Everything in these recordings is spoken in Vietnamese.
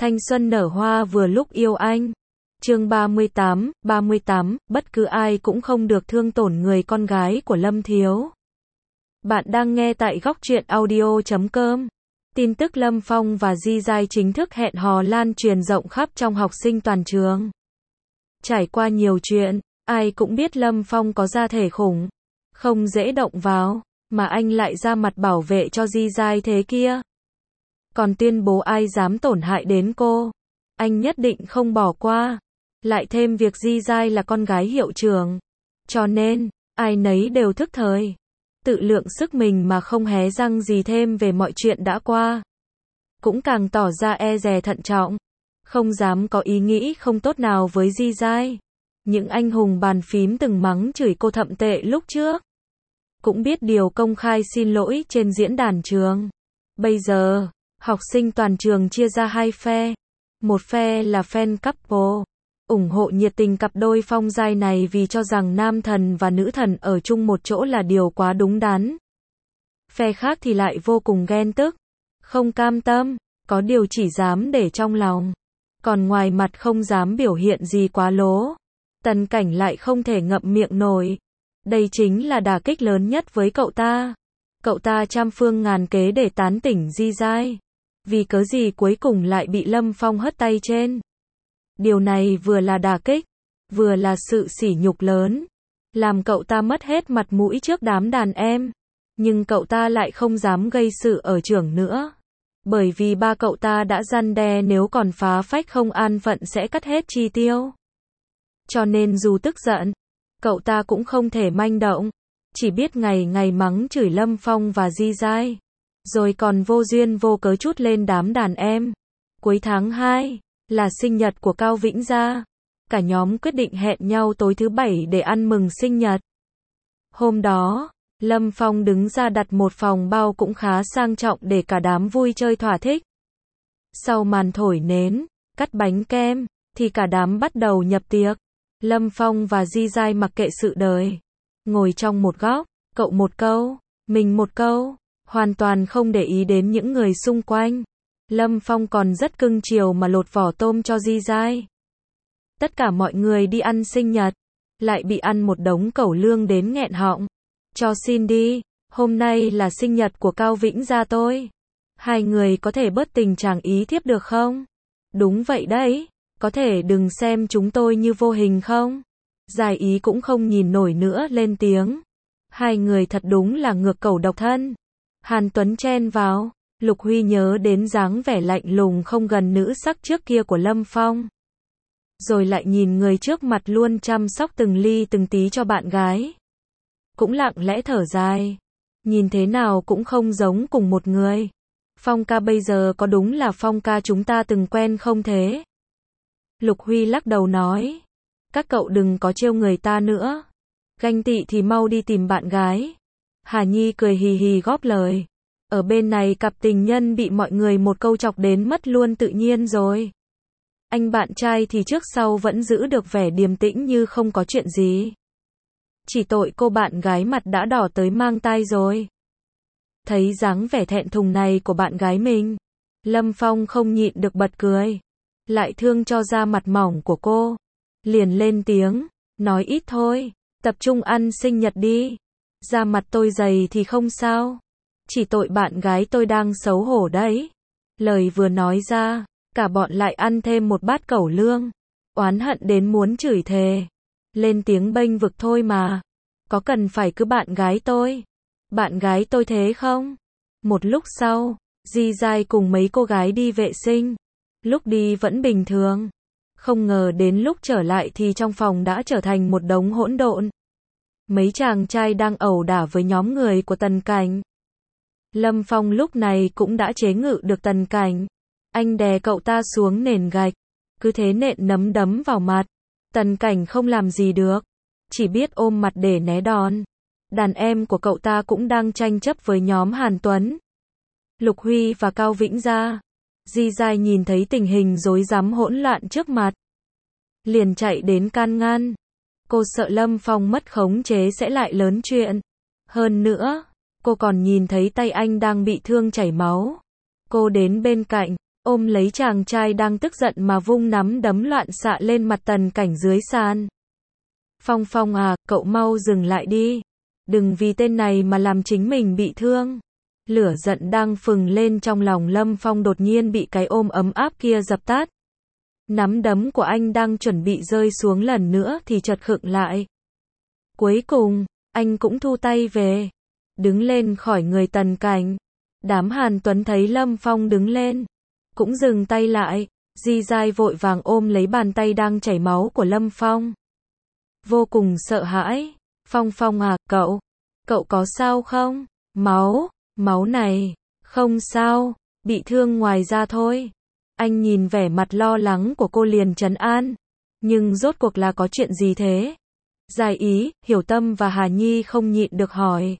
Thanh xuân nở hoa vừa lúc yêu anh. Chương 38, bất cứ ai cũng không được thương tổn người con gái của Lâm Thiếu. Bạn đang nghe tại góc truyện audio.com. Tin tức Lâm Phong và Di Giai chính thức hẹn hò lan truyền rộng khắp trong học sinh toàn trường. Trải qua nhiều chuyện, ai cũng biết Lâm Phong có gia thể khủng, không dễ động vào, mà anh lại ra mặt bảo vệ cho Di Giai thế kia. Còn tuyên bố ai dám tổn hại đến cô, anh nhất định không bỏ qua. Lại thêm việc Di Giai là con gái hiệu trưởng, cho nên, ai nấy đều thức thời, tự lượng sức mình mà không hé răng gì thêm về mọi chuyện đã qua. Cũng càng tỏ ra e dè thận trọng, không dám có ý nghĩ không tốt nào với Di Giai. Những anh hùng bàn phím từng mắng chửi cô thậm tệ lúc trước, cũng biết điều công khai xin lỗi trên diễn đàn trường. Bây giờ, học sinh toàn trường chia ra hai phe. Một phe là fan couple, ủng hộ nhiệt tình cặp đôi Phong Giai này vì cho rằng nam thần và nữ thần ở chung một chỗ là điều quá đúng đắn. Phe khác thì lại vô cùng ghen tức, không cam tâm, có điều chỉ dám để trong lòng, còn ngoài mặt không dám biểu hiện gì quá lố. Tần Cảnh lại không thể ngậm miệng nổi. Đây chính là đả kích lớn nhất với cậu ta. Cậu ta trăm phương ngàn kế để tán tỉnh Di Giai, vì cớ gì cuối cùng lại bị Lâm Phong hất tay trên. Điều này vừa là đả kích, vừa là sự sỉ nhục lớn, làm cậu ta mất hết mặt mũi trước đám đàn em. Nhưng cậu ta lại không dám gây sự ở trường nữa, bởi vì ba cậu ta đã răn đe nếu còn phá phách không an phận sẽ cắt hết chi tiêu. Cho nên dù tức giận, cậu ta cũng không thể manh động, chỉ biết ngày ngày mắng chửi Lâm Phong và Di Giai, rồi còn vô duyên vô cớ trút lên đám đàn em. Cuối tháng 2, là sinh nhật của Cao Vĩnh Gia. Cả nhóm quyết định hẹn nhau tối thứ Bảy để ăn mừng sinh nhật. Hôm đó, Lâm Phong đứng ra đặt một phòng bao cũng khá sang trọng để cả đám vui chơi thỏa thích. Sau màn thổi nến, cắt bánh kem, thì cả đám bắt đầu nhập tiệc. Lâm Phong và Di Giai mặc kệ sự đời, ngồi trong một góc, cậu một câu, mình một câu, hoàn toàn không để ý đến những người xung quanh. Lâm Phong còn rất cưng chiều mà lột vỏ tôm cho Di Giai. Tất cả mọi người đi ăn sinh nhật, lại bị ăn một đống cẩu lương đến nghẹn họng. Cho xin đi, hôm nay là sinh nhật của Cao Vĩnh Gia tôi. Hai người có thể bớt tình trạng ý thiếp được không? Đúng vậy đấy, có thể đừng xem chúng tôi như vô hình không? Giai Ý cũng không nhìn nổi nữa lên tiếng. Hai người thật đúng là ngược cẩu độc thân. Hàn Tuấn chen vào. Lục Huy nhớ đến dáng vẻ lạnh lùng không gần nữ sắc trước kia của Lâm Phong. Rồi lại nhìn người trước mặt luôn chăm sóc từng ly từng tí cho bạn gái. Cũng lặng lẽ thở dài. Nhìn thế nào cũng không giống cùng một người. Phong ca bây giờ có đúng là Phong ca chúng ta từng quen không thế? Lục Huy lắc đầu nói. Các cậu đừng có trêu người ta nữa. Ganh tị thì mau đi tìm bạn gái. Hà Nhi cười hì hì góp lời. Ở bên này cặp tình nhân bị mọi người một câu chọc đến mất luôn tự nhiên rồi. Anh bạn trai thì trước sau vẫn giữ được vẻ điềm tĩnh như không có chuyện gì. Chỉ tội cô bạn gái mặt đã đỏ tới mang tai rồi. Thấy dáng vẻ thẹn thùng này của bạn gái mình, Lâm Phong không nhịn được bật cười. Lại thương cho da mặt mỏng của cô. Liền lên tiếng, nói ít thôi, tập trung ăn sinh nhật đi. Da mặt tôi dày thì không sao. Chỉ tội bạn gái tôi đang xấu hổ đấy. Lời vừa nói ra, cả bọn lại ăn thêm một bát cẩu lương. Oán hận đến muốn chửi thề. Lên tiếng bênh vực thôi mà. Có cần phải cứ bạn gái tôi? Bạn gái tôi thế không? Một lúc sau, Di Giai cùng mấy cô gái đi vệ sinh. Lúc đi vẫn bình thường. Không ngờ đến lúc trở lại thì trong phòng đã trở thành một đống hỗn độn. Mấy chàng trai đang ẩu đả với nhóm người của Tần Cảnh. Lâm Phong lúc này cũng đã chế ngự được Tần Cảnh. Anh đè cậu ta xuống nền gạch, cứ thế nện nấm đấm vào mặt. Tần Cảnh không làm gì được, chỉ biết ôm mặt để né đòn. Đàn em của cậu ta cũng đang tranh chấp với nhóm Hàn Tuấn, Lục Huy và Cao Vĩnh Gia. Di Giai nhìn thấy tình hình rối rắm hỗn loạn trước mặt, liền chạy đến can ngăn. Cô sợ Lâm Phong mất khống chế sẽ lại lớn chuyện. Hơn nữa, cô còn nhìn thấy tay anh đang bị thương chảy máu. Cô đến bên cạnh, ôm lấy chàng trai đang tức giận mà vung nắm đấm loạn xạ lên mặt Tần Cảnh dưới sàn. Phong Phong à, cậu mau dừng lại đi. Đừng vì tên này mà làm chính mình bị thương. Lửa giận đang phừng lên trong lòng Lâm Phong đột nhiên bị cái ôm ấm áp kia dập tắt. Nắm đấm của anh đang chuẩn bị rơi xuống lần nữa thì chợt khựng lại. Cuối cùng, anh cũng thu tay về. Đứng lên khỏi người Tần Cảnh. Đám Hàn Tuấn thấy Lâm Phong đứng lên, cũng dừng tay lại. Di Giai vội vàng ôm lấy bàn tay đang chảy máu của Lâm Phong. Vô cùng sợ hãi. Phong Phong à, cậu có sao không? Máu này, không sao, bị thương ngoài da thôi. Anh nhìn vẻ mặt lo lắng của cô liền trấn an. Nhưng rốt cuộc là có chuyện gì thế? Giai Ý, Hiểu Tâm và Hà Nhi không nhịn được hỏi.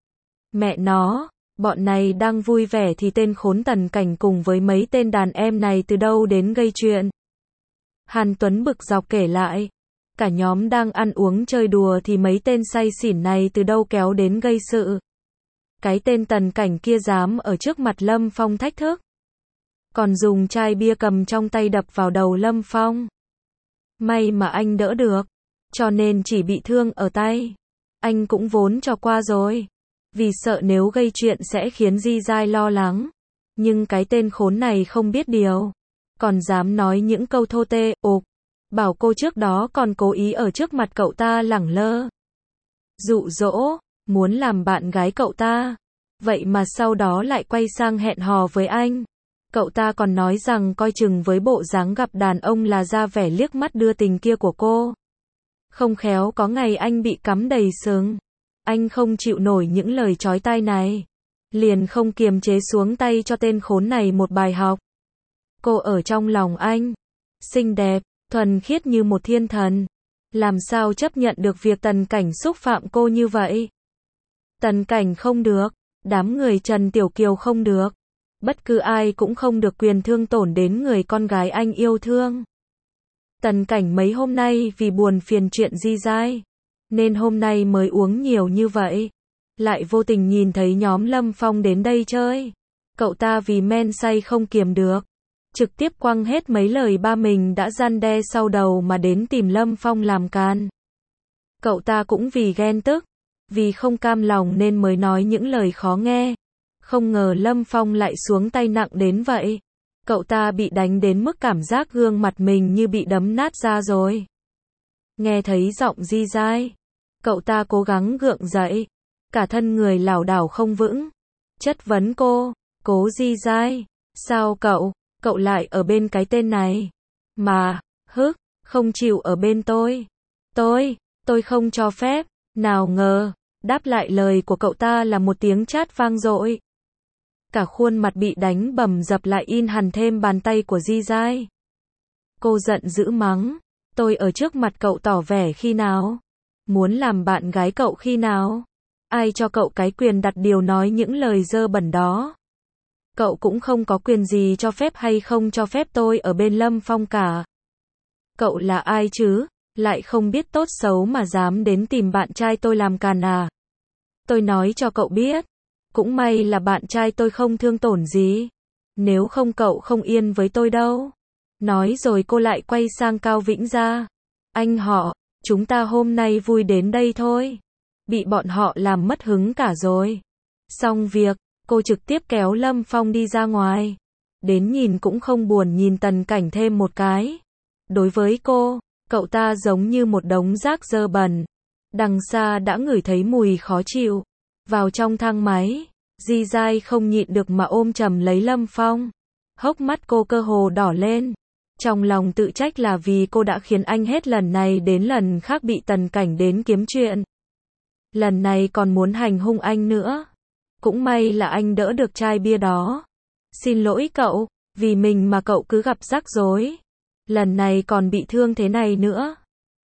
Mẹ nó, bọn này đang vui vẻ thì tên khốn Tần Cảnh cùng với mấy tên đàn em này từ đâu đến gây chuyện. Hàn Tuấn bực dọc kể lại. Cả nhóm đang ăn uống chơi đùa thì mấy tên say xỉn này từ đâu kéo đến gây sự. Cái tên Tần Cảnh kia dám ở trước mặt Lâm Phong thách thức. Còn dùng chai bia cầm trong tay đập vào đầu Lâm Phong. May mà anh đỡ được. Cho nên chỉ bị thương ở tay. Anh cũng vốn cho qua rồi. Vì sợ nếu gây chuyện sẽ khiến Di Giai lo lắng. Nhưng cái tên khốn này không biết điều. Còn dám nói những câu thô tê, bảo cô trước đó còn cố ý ở trước mặt cậu ta lẳng lơ. Dụ dỗ, muốn làm bạn gái cậu ta. Vậy mà sau đó lại quay sang hẹn hò với anh. Cậu ta còn nói rằng coi chừng với bộ dáng gặp đàn ông là ra vẻ liếc mắt đưa tình kia của cô. Không khéo có ngày anh bị cắm đầy sừng. Anh không chịu nổi những lời chói tai này. Liền không kiềm chế xuống tay cho tên khốn này một bài học. Cô ở trong lòng anh. Xinh đẹp, thuần khiết như một thiên thần. Làm sao chấp nhận được việc Tần Cảnh xúc phạm cô như vậy? Tần Cảnh không được. Đám người Trần Tiểu Kiều không được. Bất cứ ai cũng không được quyền thương tổn đến người con gái anh yêu thương. Tần Cảnh mấy hôm nay vì buồn phiền chuyện Di Giai, nên hôm nay mới uống nhiều như vậy. Lại vô tình nhìn thấy nhóm Lâm Phong đến đây chơi. Cậu ta vì men say không kiềm được. Trực tiếp quăng hết mấy lời ba mình đã răn đe sau đầu mà đến tìm Lâm Phong làm can. Cậu ta cũng vì ghen tức, vì không cam lòng nên mới nói những lời khó nghe. Không ngờ Lâm Phong lại xuống tay nặng đến vậy. Cậu ta bị đánh đến mức cảm giác gương mặt mình như bị đấm nát ra rồi. Nghe thấy giọng Di Giai, cậu ta cố gắng gượng dậy, cả thân người lảo đảo không vững. Chất vấn cô, Cố Di Giai, sao cậu lại ở bên cái tên này? Mà, không chịu ở bên tôi. Tôi không cho phép. Nào ngờ, đáp lại lời của cậu ta là một tiếng chát vang dội. Cả khuôn mặt bị đánh bầm dập lại in hằn thêm bàn tay của Di Giai. Cô giận dữ mắng, tôi ở trước mặt cậu tỏ vẻ khi nào? Muốn làm bạn gái cậu khi nào? Ai cho cậu cái quyền đặt điều nói những lời dơ bẩn đó? Cậu cũng không có quyền gì cho phép hay không cho phép tôi ở bên Lâm Phong cả. Cậu là ai chứ? Lại không biết tốt xấu mà dám đến tìm bạn trai tôi làm càn à? Tôi nói cho cậu biết. Cũng may là bạn trai tôi không thương tổn gì. Nếu không cậu không yên với tôi đâu. Nói rồi cô lại quay sang Cao Vĩnh Gia. Anh họ, chúng ta hôm nay vui đến đây thôi. Bị bọn họ làm mất hứng cả rồi. Xong việc, cô trực tiếp kéo Lâm Phong đi ra ngoài. Đến nhìn cũng không buồn nhìn Tần Cảnh thêm một cái. Đối với cô, cậu ta giống như một đống rác dơ bẩn. Đằng xa đã ngửi thấy mùi khó chịu. Vào trong thang máy, Di Giai không nhịn được mà ôm chầm lấy Lâm Phong. Hốc mắt cô cơ hồ đỏ lên. Trong lòng tự trách là vì cô đã khiến anh hết lần này đến lần khác bị Tần Cảnh đến kiếm chuyện. Lần này còn muốn hành hung anh nữa. Cũng may là anh đỡ được chai bia đó. Xin lỗi cậu, vì mình mà cậu cứ gặp rắc rối. Lần này còn bị thương thế này nữa.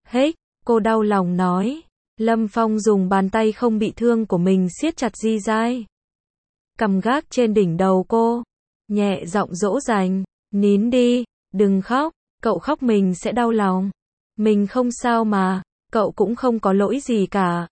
Cô đau lòng nói. Lâm Phong dùng bàn tay không bị thương của mình siết chặt Di Giai. Cầm gác trên đỉnh đầu cô. Nhẹ giọng dỗ dành. Nín đi, đừng khóc, cậu khóc mình sẽ đau lòng. Mình không sao mà, cậu cũng không có lỗi gì cả.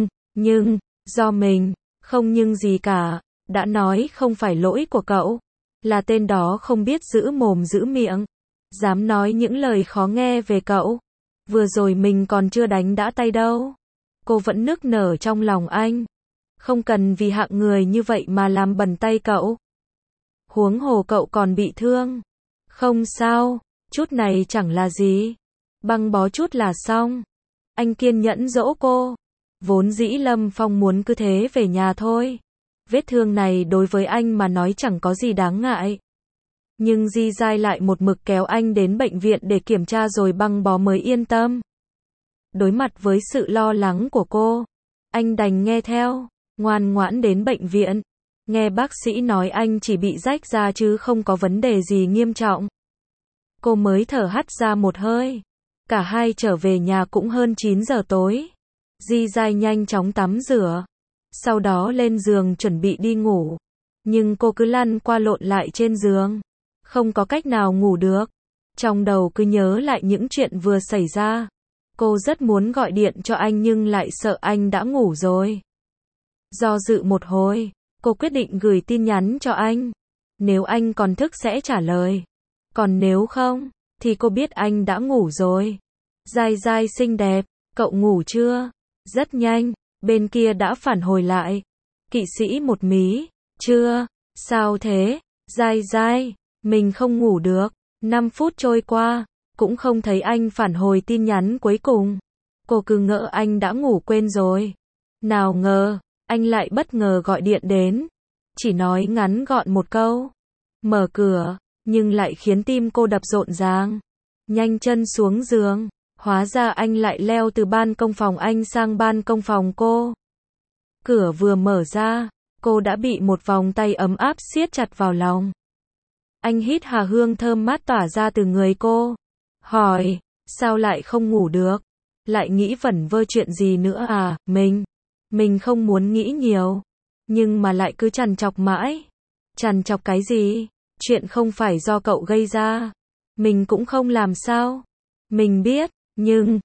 Nhưng, do mình, không nhưng gì cả, đã nói không phải lỗi của cậu. Là tên đó không biết giữ mồm giữ miệng, dám nói những lời khó nghe về cậu. Vừa rồi mình còn chưa đánh đã tay đâu. Cô vẫn nức nở trong lòng anh. Không cần vì hạng người như vậy mà làm bẩn tay cậu. Huống hồ cậu còn bị thương. Không sao, chút này chẳng là gì. Băng bó chút là xong. Anh kiên nhẫn dỗ cô. Vốn dĩ Lâm Phong muốn cứ thế về nhà thôi. Vết thương này đối với anh mà nói chẳng có gì đáng ngại. Nhưng Di Giai lại một mực kéo anh đến bệnh viện để kiểm tra rồi băng bó mới yên tâm. Đối mặt với sự lo lắng của cô, anh đành nghe theo, ngoan ngoãn đến bệnh viện. Nghe bác sĩ nói anh chỉ bị rách da chứ không có vấn đề gì nghiêm trọng. Cô mới thở hắt ra một hơi. Cả hai trở về nhà cũng hơn 9 giờ tối. Di Giai nhanh chóng tắm rửa. Sau đó lên giường chuẩn bị đi ngủ. Nhưng cô cứ lăn qua lộn lại trên giường. Không có cách nào ngủ được. Trong đầu cứ nhớ lại những chuyện vừa xảy ra. Cô rất muốn gọi điện cho anh nhưng lại sợ anh đã ngủ rồi. Do dự một hồi, cô quyết định gửi tin nhắn cho anh. Nếu anh còn thức sẽ trả lời. Còn nếu không, thì cô biết anh đã ngủ rồi. Giai Giai xinh đẹp, cậu ngủ chưa? Rất nhanh, bên kia đã phản hồi lại. Kỵ sĩ một mí, chưa? Sao thế? Giai Giai, mình không ngủ được. 5 phút trôi qua, cũng không thấy anh phản hồi tin nhắn cuối cùng. Cô cứ ngỡ anh đã ngủ quên rồi. Nào ngờ, anh lại bất ngờ gọi điện đến. Chỉ nói ngắn gọn một câu. Mở cửa, nhưng lại khiến tim cô đập rộn ràng. Nhanh chân xuống giường. Hóa ra anh lại leo từ ban công phòng anh sang ban công phòng cô. Cửa vừa mở ra, cô đã bị một vòng tay ấm áp siết chặt vào lòng. Anh hít hà hương thơm mát tỏa ra từ người cô. Hỏi, sao lại không ngủ được? Lại nghĩ vẩn vơ chuyện gì nữa à? Mình không muốn nghĩ nhiều. Nhưng mà lại cứ trằn trọc mãi. Trằn trọc cái gì? Chuyện không phải do cậu gây ra. Mình cũng không làm sao. Mình biết, nhưng,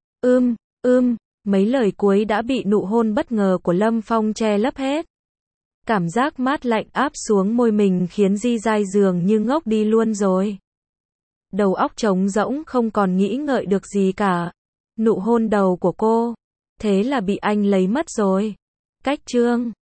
mấy lời cuối đã bị nụ hôn bất ngờ của Lâm Phong che lấp hết. Cảm giác mát lạnh áp xuống môi mình khiến Di Giai dường như ngốc đi luôn rồi. Đầu óc trống rỗng không còn nghĩ ngợi được gì cả. Nụ hôn đầu của cô, thế là bị anh lấy mất rồi. Cách chương